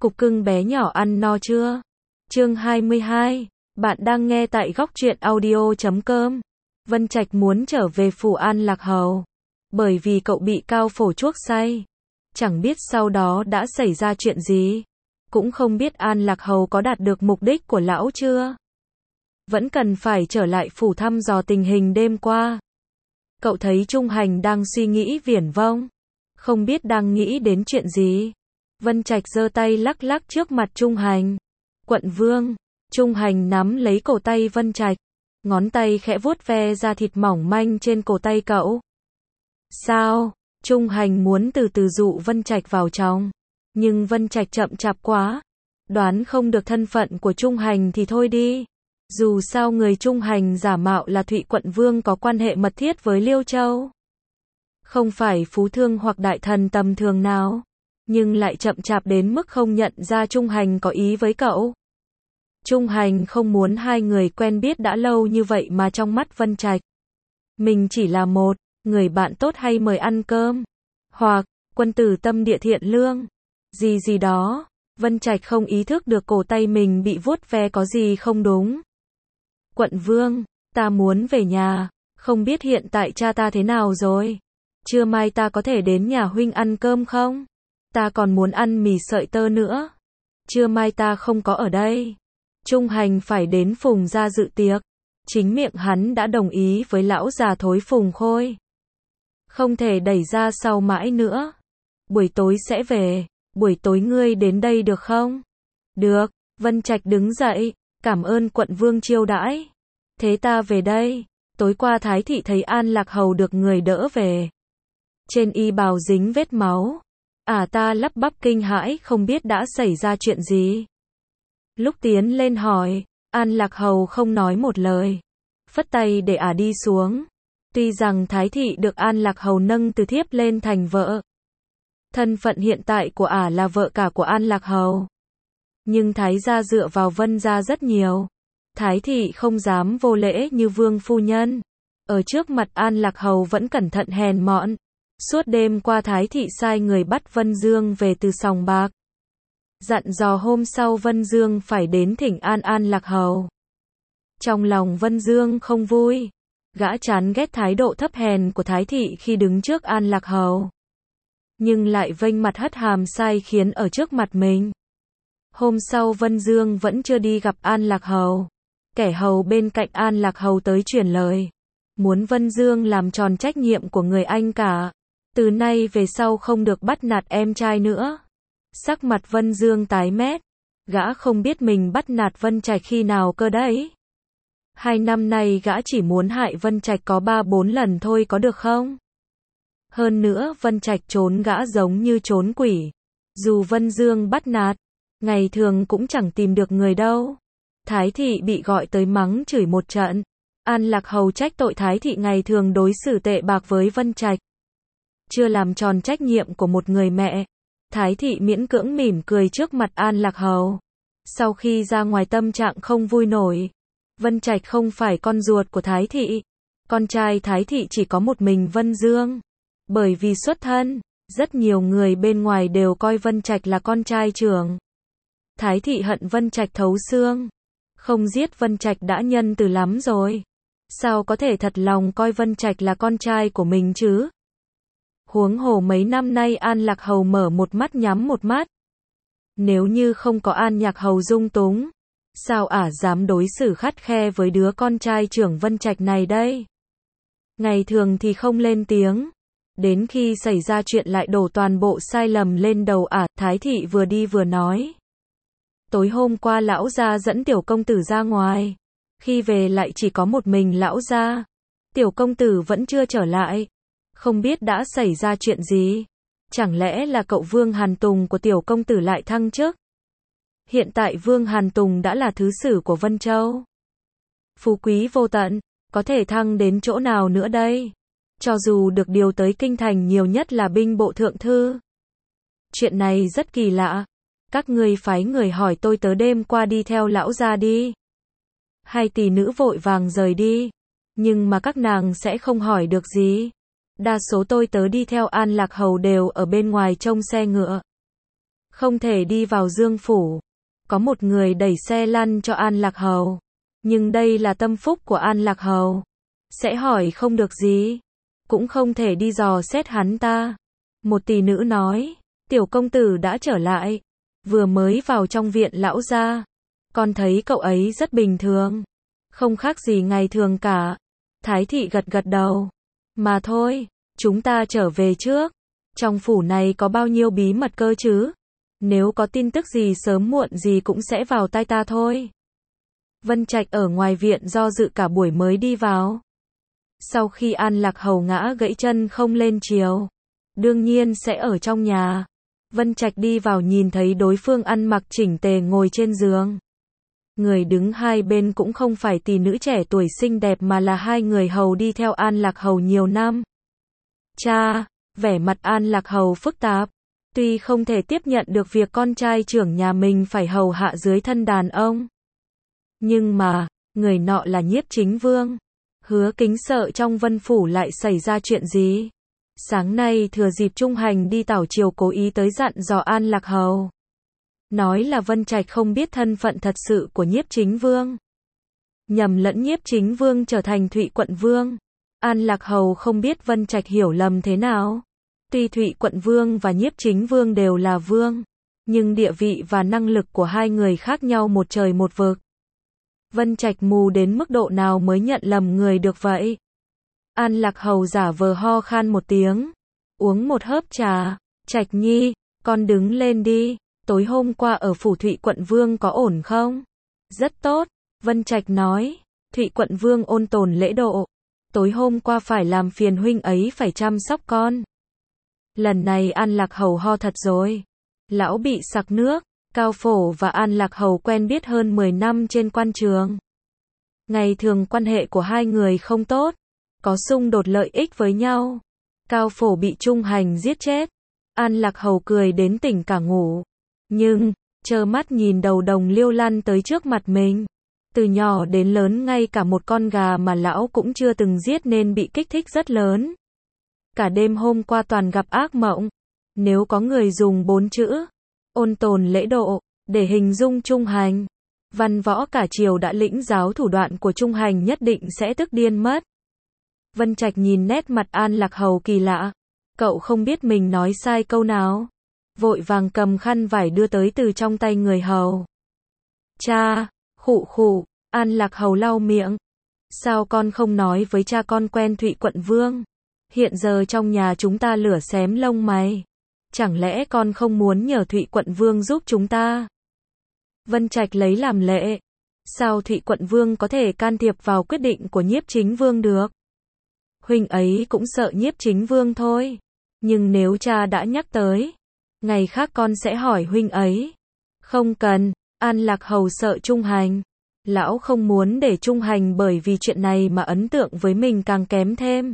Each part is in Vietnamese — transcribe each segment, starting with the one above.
Cục cưng bé nhỏ ăn no chưa? Chương 22. Bạn đang nghe tại góc truyện audio.com. Vân Trạch muốn trở về phủ An Lạc Hầu. Bởi vì cậu bị Cao Phổ chuốc say. Chẳng biết sau đó đã xảy ra chuyện gì. Cũng không biết An Lạc Hầu có đạt được mục đích của lão chưa. Vẫn cần phải trở lại phủ thăm dò tình hình đêm qua. Cậu thấy Trung Hành đang suy nghĩ viển vông. Không biết đang nghĩ đến chuyện gì. Vân Trạch giơ tay lắc lắc trước mặt Trung Hành. Quận Vương. Trung Hành nắm lấy cổ tay Vân Trạch. Ngón tay khẽ vuốt ve da thịt mỏng manh trên cổ tay cậu. Sao? Trung Hành muốn từ từ dụ Vân Trạch vào trong. Nhưng Vân Trạch chậm chạp quá. Đoán không được thân phận của Trung Hành thì thôi đi. Dù sao người Trung Hành giả mạo là Thụy Quận Vương có quan hệ mật thiết với Liêu Châu. Không phải phú thương hoặc đại thần tầm thường nào. Nhưng lại chậm chạp đến mức không nhận ra Trung Hành có ý với cậu. Trung Hành không muốn hai người quen biết đã lâu như vậy mà trong mắt Vân Trạch. Mình chỉ là một người bạn tốt hay mời ăn cơm. Hoặc quân tử tâm địa thiện lương. Gì đó. Vân Trạch không ý thức được cổ tay mình bị vuốt ve có gì không đúng. Quận Vương, ta muốn về nhà. Không biết hiện tại cha ta thế nào rồi. Trưa mai ta có thể đến nhà huynh ăn cơm không? Ta còn muốn ăn mì sợi tơ nữa. Trưa mai ta không có ở đây. Trung Hành phải đến Phùng gia dự tiệc. Chính miệng hắn đã đồng ý với lão già thối Phùng Khôi. Không thể đẩy ra sau mãi nữa. Buổi tối sẽ về. Buổi tối ngươi đến đây được không? Được. Vân Trạch đứng dậy. Cảm ơn quận vương chiêu đãi. Thế ta về đây. Tối qua Thái thị thấy An Lạc Hầu được người đỡ về. Trên y bào dính vết máu. Ta lắp bắp kinh hãi không biết đã xảy ra chuyện gì. Lúc tiến lên hỏi, An Lạc Hầu không nói một lời. Phất tay để đi xuống. Tuy rằng Thái thị được An Lạc Hầu nâng từ thiếp lên thành vợ. Thân phận hiện tại của là vợ cả của An Lạc Hầu. Nhưng Thái gia dựa vào Vân gia rất nhiều. Thái thị không dám vô lễ như vương phu nhân. Ở trước mặt An Lạc Hầu vẫn cẩn thận hèn mọn. Suốt đêm qua Thái thị sai người bắt Vân Dương về từ sòng bạc. Dặn dò hôm sau Vân Dương phải đến thỉnh An Lạc Hầu. Trong lòng Vân Dương không vui. Gã chán ghét thái độ thấp hèn của Thái thị khi đứng trước An Lạc Hầu. Nhưng lại vênh mặt hất hàm sai khiến ở trước mặt mình. Hôm sau Vân Dương vẫn chưa đi gặp An Lạc Hầu. Kẻ hầu bên cạnh An Lạc Hầu tới truyền lời. Muốn Vân Dương làm tròn trách nhiệm của người anh cả. Từ nay về sau không được bắt nạt em trai nữa. Sắc mặt Vân Dương tái mét. Gã không biết mình bắt nạt Vân Trạch khi nào cơ đấy. 2 năm nay gã chỉ muốn hại Vân Trạch có 3-4 lần thôi có được không? Hơn nữa Vân Trạch trốn gã giống như trốn quỷ. Dù Vân Dương bắt nạt, ngày thường cũng chẳng tìm được người đâu. Thái thị bị gọi tới mắng chửi một trận. An Lạc Hầu trách tội Thái thị ngày thường đối xử tệ bạc với Vân Trạch. Chưa làm tròn trách nhiệm của một người mẹ. Thái thị miễn cưỡng mỉm cười trước mặt An Lạc Hầu. Sau khi ra ngoài tâm trạng không vui nổi. Vân Trạch không phải con ruột của Thái thị. Con trai Thái thị chỉ có một mình Vân Dương. Bởi vì xuất thân, rất nhiều người bên ngoài đều coi Vân Trạch là con trai trưởng. Thái thị hận Vân Trạch thấu xương. Không giết Vân Trạch đã nhân từ lắm rồi. Sao có thể thật lòng coi Vân Trạch là con trai của mình chứ? Huống hồ mấy năm nay An Lạc Hầu mở một mắt nhắm một mắt. Nếu như không có An Nhạc Hầu dung túng, sao dám đối xử khắt khe với đứa con trai trưởng Vân Trạch này đây? Ngày thường thì không lên tiếng. Đến khi xảy ra chuyện lại đổ toàn bộ sai lầm lên đầu Thái thị vừa đi vừa nói. Tối hôm qua lão gia dẫn tiểu công tử ra ngoài. Khi về lại chỉ có một mình lão gia. Tiểu công tử vẫn chưa trở lại. Không biết đã xảy ra chuyện gì. Chẳng lẽ là cậu Vương Hàn Tùng của tiểu công tử lại thăng chức? Hiện tại Vương Hàn Tùng đã là thứ sử của Vân Châu. Phú quý vô tận, có thể thăng đến chỗ nào nữa đây? Cho dù được điều tới kinh thành nhiều nhất là binh bộ thượng thư. Chuyện này rất kỳ lạ. Các ngươi phái người hỏi tôi tớ đêm qua đi theo lão gia đi. Hai tỷ nữ vội vàng rời đi. Nhưng mà các nàng sẽ không hỏi được gì. Đa số tôi tớ đi theo An Lạc Hầu đều ở bên ngoài trông xe ngựa. không thể đi vào Dương phủ. Có một người đẩy xe lăn cho An Lạc Hầu. Nhưng đây là tâm phúc của An Lạc Hầu. Sẽ hỏi không được gì. Cũng không thể đi dò xét hắn ta. Một tỷ nữ nói, tiểu công tử đã trở lại. Vừa mới vào trong viện lão gia. Con thấy cậu ấy rất bình thường. Không khác gì ngày thường cả. Thái thị gật gật đầu. Mà thôi, chúng ta trở về trước. Trong phủ này có bao nhiêu bí mật cơ chứ? Nếu có tin tức gì sớm muộn gì cũng sẽ vào tai ta thôi. Vân Trạch ở ngoài viện do dự cả buổi mới đi vào. Sau khi An Lạc Hầu ngã gãy chân không lên chiều, đương nhiên sẽ ở trong nhà. Vân Trạch đi vào nhìn thấy đối phương ăn mặc chỉnh tề ngồi trên giường. Người đứng hai bên cũng không phải tỷ nữ trẻ tuổi xinh đẹp mà là hai người hầu đi theo An Lạc Hầu nhiều năm. Cha, vẻ mặt An Lạc Hầu phức tạp. Tuy không thể tiếp nhận được việc con trai trưởng nhà mình phải hầu hạ dưới thân đàn ông. Nhưng mà, người nọ là Nhiếp Chính Vương. Hứa Kính sợ trong Vân Phủ lại xảy ra chuyện gì. Sáng nay thừa dịp Trung Hành đi tảo triều cố ý tới dặn dò An Lạc Hầu. Nói là Vân Trạch không biết thân phận thật sự của Nhiếp Chính Vương. Nhầm lẫn Nhiếp Chính Vương trở thành Thụy Quận Vương. An Lạc Hầu không biết Vân Trạch hiểu lầm thế nào. Tuy Thụy Quận Vương và Nhiếp Chính Vương đều là vương, nhưng địa vị và năng lực của hai người khác nhau một trời một vực. Vân Trạch mù đến mức độ nào mới nhận lầm người được vậy? An Lạc Hầu giả vờ ho khan một tiếng, uống một hớp trà. Trạch Nhi, con đứng lên đi. Tối hôm qua ở phủ Thụy Quận Vương có ổn không? Rất tốt, Vân Trạch nói. Thụy Quận Vương ôn tồn lễ độ. Tối hôm qua phải làm phiền huynh ấy phải chăm sóc con. Lần này An Lạc Hầu ho thật rồi. Lão bị sặc nước. Cao Phổ và An Lạc Hầu quen biết hơn 10 năm trên quan trường. Ngày thường quan hệ của hai người không tốt, có xung đột lợi ích với nhau. Cao Phổ bị Trung Hành giết chết. An Lạc Hầu cười đến tỉnh cả ngủ. Nhưng, trơ mắt nhìn đầu đồng liêu lăn tới trước mặt mình. Từ nhỏ đến lớn ngay cả một con gà mà lão cũng chưa từng giết nên bị kích thích rất lớn. Cả đêm hôm qua toàn gặp ác mộng. Nếu có người dùng 4 chữ ôn tồn lễ độ để hình dung Trung Hành, văn võ cả triều đã lĩnh giáo thủ đoạn của Trung Hành nhất định sẽ tức điên mất. Vân Trạch nhìn nét mặt An Lạc Hầu kỳ lạ. Cậu không biết mình nói sai câu nào. Vội vàng cầm khăn vải đưa tới từ trong tay người hầu. Cha, khụ khụ, An Lạc Hầu lau miệng. Sao con không nói với cha con quen Thụy Quận Vương? Hiện giờ trong nhà chúng ta lửa xém lông mày. Chẳng lẽ con không muốn nhờ Thụy Quận Vương giúp chúng ta? Vân Trạch lấy làm lệ. Sao Thụy Quận Vương có thể can thiệp vào quyết định của Nhiếp Chính Vương được? Huynh ấy cũng sợ Nhiếp Chính Vương thôi. Nhưng nếu cha đã nhắc tới, ngày khác con sẽ hỏi huynh ấy. Không cần, An Lạc Hầu sợ Trung Hành. Lão không muốn để Trung Hành bởi vì chuyện này mà ấn tượng với mình càng kém thêm.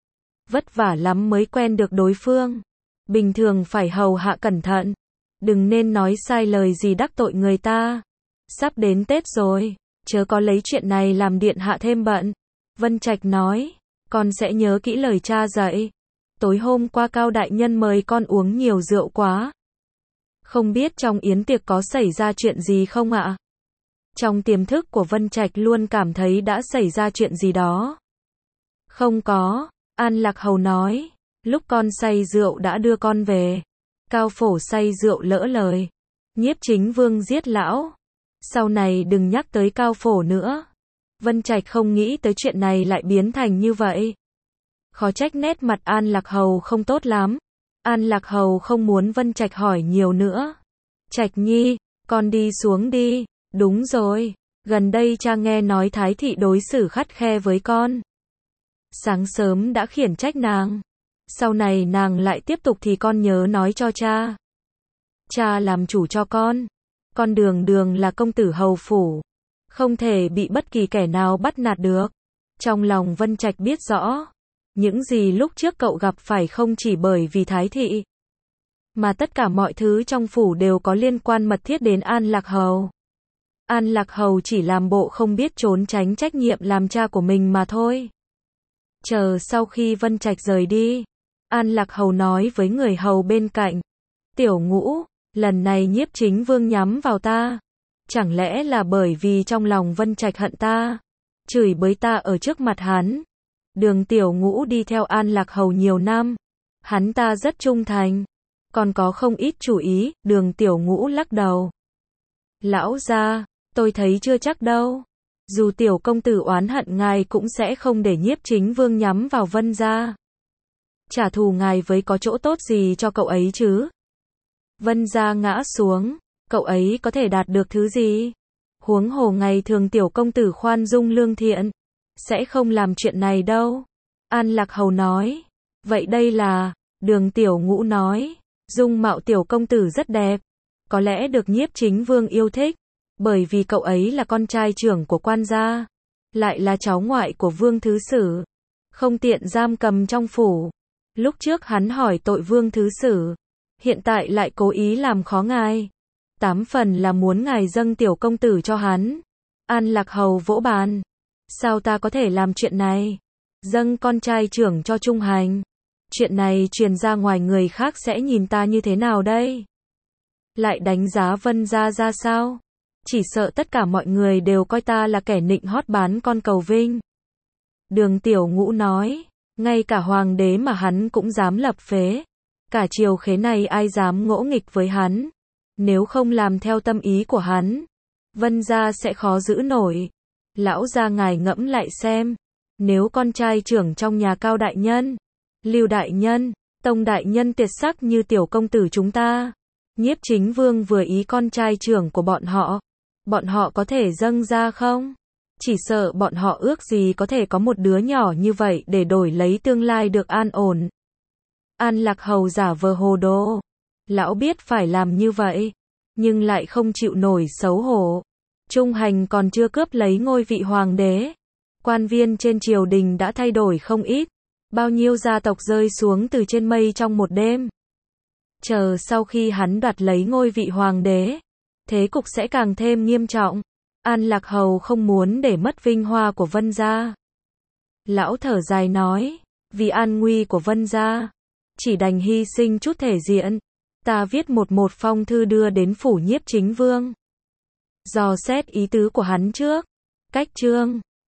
Vất vả lắm mới quen được đối phương. Bình thường phải hầu hạ cẩn thận. Đừng nên nói sai lời gì đắc tội người ta. Sắp đến Tết rồi, chớ có lấy chuyện này làm điện hạ thêm bận. Vân Trạch nói, con sẽ nhớ kỹ lời cha dạy. Tối hôm qua Cao đại nhân mời con uống nhiều rượu quá. Không biết trong yến tiệc có xảy ra chuyện gì không ạ? Trong tiềm thức của Vân Trạch luôn cảm thấy đã xảy ra chuyện gì đó. Không có, An Lạc Hầu nói. Lúc con say rượu đã đưa con về. Cao Phổ say rượu lỡ lời. Nhiếp Chính Vương giết lão. Sau này đừng nhắc tới Cao Phổ nữa. Vân Trạch không nghĩ tới chuyện này lại biến thành như vậy. Khó trách nét mặt An Lạc Hầu không tốt lắm. An Lạc Hầu không muốn Vân Trạch hỏi nhiều nữa. Trạch Nhi, con đi xuống đi. Đúng rồi, gần đây cha nghe nói Thái thị đối xử khắt khe với con. Sáng sớm đã khiển trách nàng. Sau này nàng lại tiếp tục thì con nhớ nói cho cha. Cha làm chủ cho con. Con đường đường là công tử hầu phủ. Không thể bị bất kỳ kẻ nào bắt nạt được. Trong lòng Vân Trạch biết rõ. Những gì lúc trước cậu gặp phải không chỉ bởi vì Thái thị. Mà tất cả mọi thứ trong phủ đều có liên quan mật thiết đến An Lạc Hầu. An Lạc Hầu chỉ làm bộ không biết trốn tránh trách nhiệm làm cha của mình mà thôi. Chờ sau khi Vân Trạch rời đi, An Lạc Hầu nói với người hầu bên cạnh. Tiểu Ngũ, Lần này Nhiếp Chính Vương nhắm vào ta. Chẳng lẽ là bởi vì trong lòng Vân Trạch hận ta, chửi bới ta ở trước mặt hắn. Đường Tiểu Ngũ đi theo An Lạc Hầu nhiều năm, hắn ta rất trung thành, còn có không ít chủ ý. Đường Tiểu Ngũ lắc đầu. Lão gia, tôi thấy chưa chắc đâu. Dù tiểu công tử oán hận ngài cũng sẽ không để Nhiếp Chính Vương nhắm vào Vân gia. Trả thù ngài với có chỗ tốt gì cho cậu ấy chứ? Vân gia ngã xuống, cậu ấy có thể đạt được thứ gì? Huống hồ ngày thường tiểu công tử khoan dung lương thiện, sẽ không làm chuyện này đâu. An Lạc Hầu nói. Vậy đây là, Đường Tiểu Ngũ nói, dung mạo tiểu công tử rất đẹp, có lẽ được Nhiếp Chính Vương yêu thích, bởi vì cậu ấy là con trai trưởng của quan gia, lại là cháu ngoại của Vương Thứ Sử, không tiện giam cầm trong phủ. Lúc trước hắn hỏi tội Vương Thứ Sử, hiện tại lại cố ý làm khó ngài. 8 phần là muốn ngài dâng tiểu công tử cho hắn. An Lạc Hầu vỗ bàn. Sao ta có thể làm chuyện này? Dâng con trai trưởng cho Trung Hành. Chuyện này truyền ra ngoài người khác sẽ nhìn ta như thế nào đây? Lại đánh giá Vân gia ra sao? Chỉ sợ tất cả mọi người đều coi ta là kẻ nịnh hót bán con cầu vinh. Đường Tiểu Ngũ nói, ngay cả hoàng đế mà hắn cũng dám lập phế. Cả triều khế này ai dám ngỗ nghịch với hắn? Nếu không làm theo tâm ý của hắn, Vân gia sẽ khó giữ nổi. Lão gia ngài ngẫm lại xem, nếu con trai trưởng trong nhà Cao đại nhân, Lưu đại nhân, Tông đại nhân tuyệt sắc như tiểu công tử chúng ta, Nhiếp Chính Vương vừa ý con trai trưởng của bọn họ có thể dâng ra không? Chỉ sợ bọn họ ước gì có thể có một đứa nhỏ như vậy để đổi lấy tương lai được an ổn. An Lạc Hầu giả vờ hồ đồ. Lão biết phải làm như vậy, nhưng lại không chịu nổi xấu hổ. Trung Hành còn chưa cướp lấy ngôi vị hoàng đế. Quan viên trên triều đình đã thay đổi không ít. Bao nhiêu gia tộc rơi xuống từ trên mây trong một đêm. Chờ sau khi hắn đoạt lấy ngôi vị hoàng đế, thế cục sẽ càng thêm nghiêm trọng. An Lạc Hầu không muốn để mất vinh hoa của Vân gia. Lão thở dài nói, vì an nguy của Vân gia, chỉ đành hy sinh chút thể diện. Ta viết một phong thư đưa đến phủ Nhiếp Chính Vương, dò xét ý tứ của hắn trước. Cách chương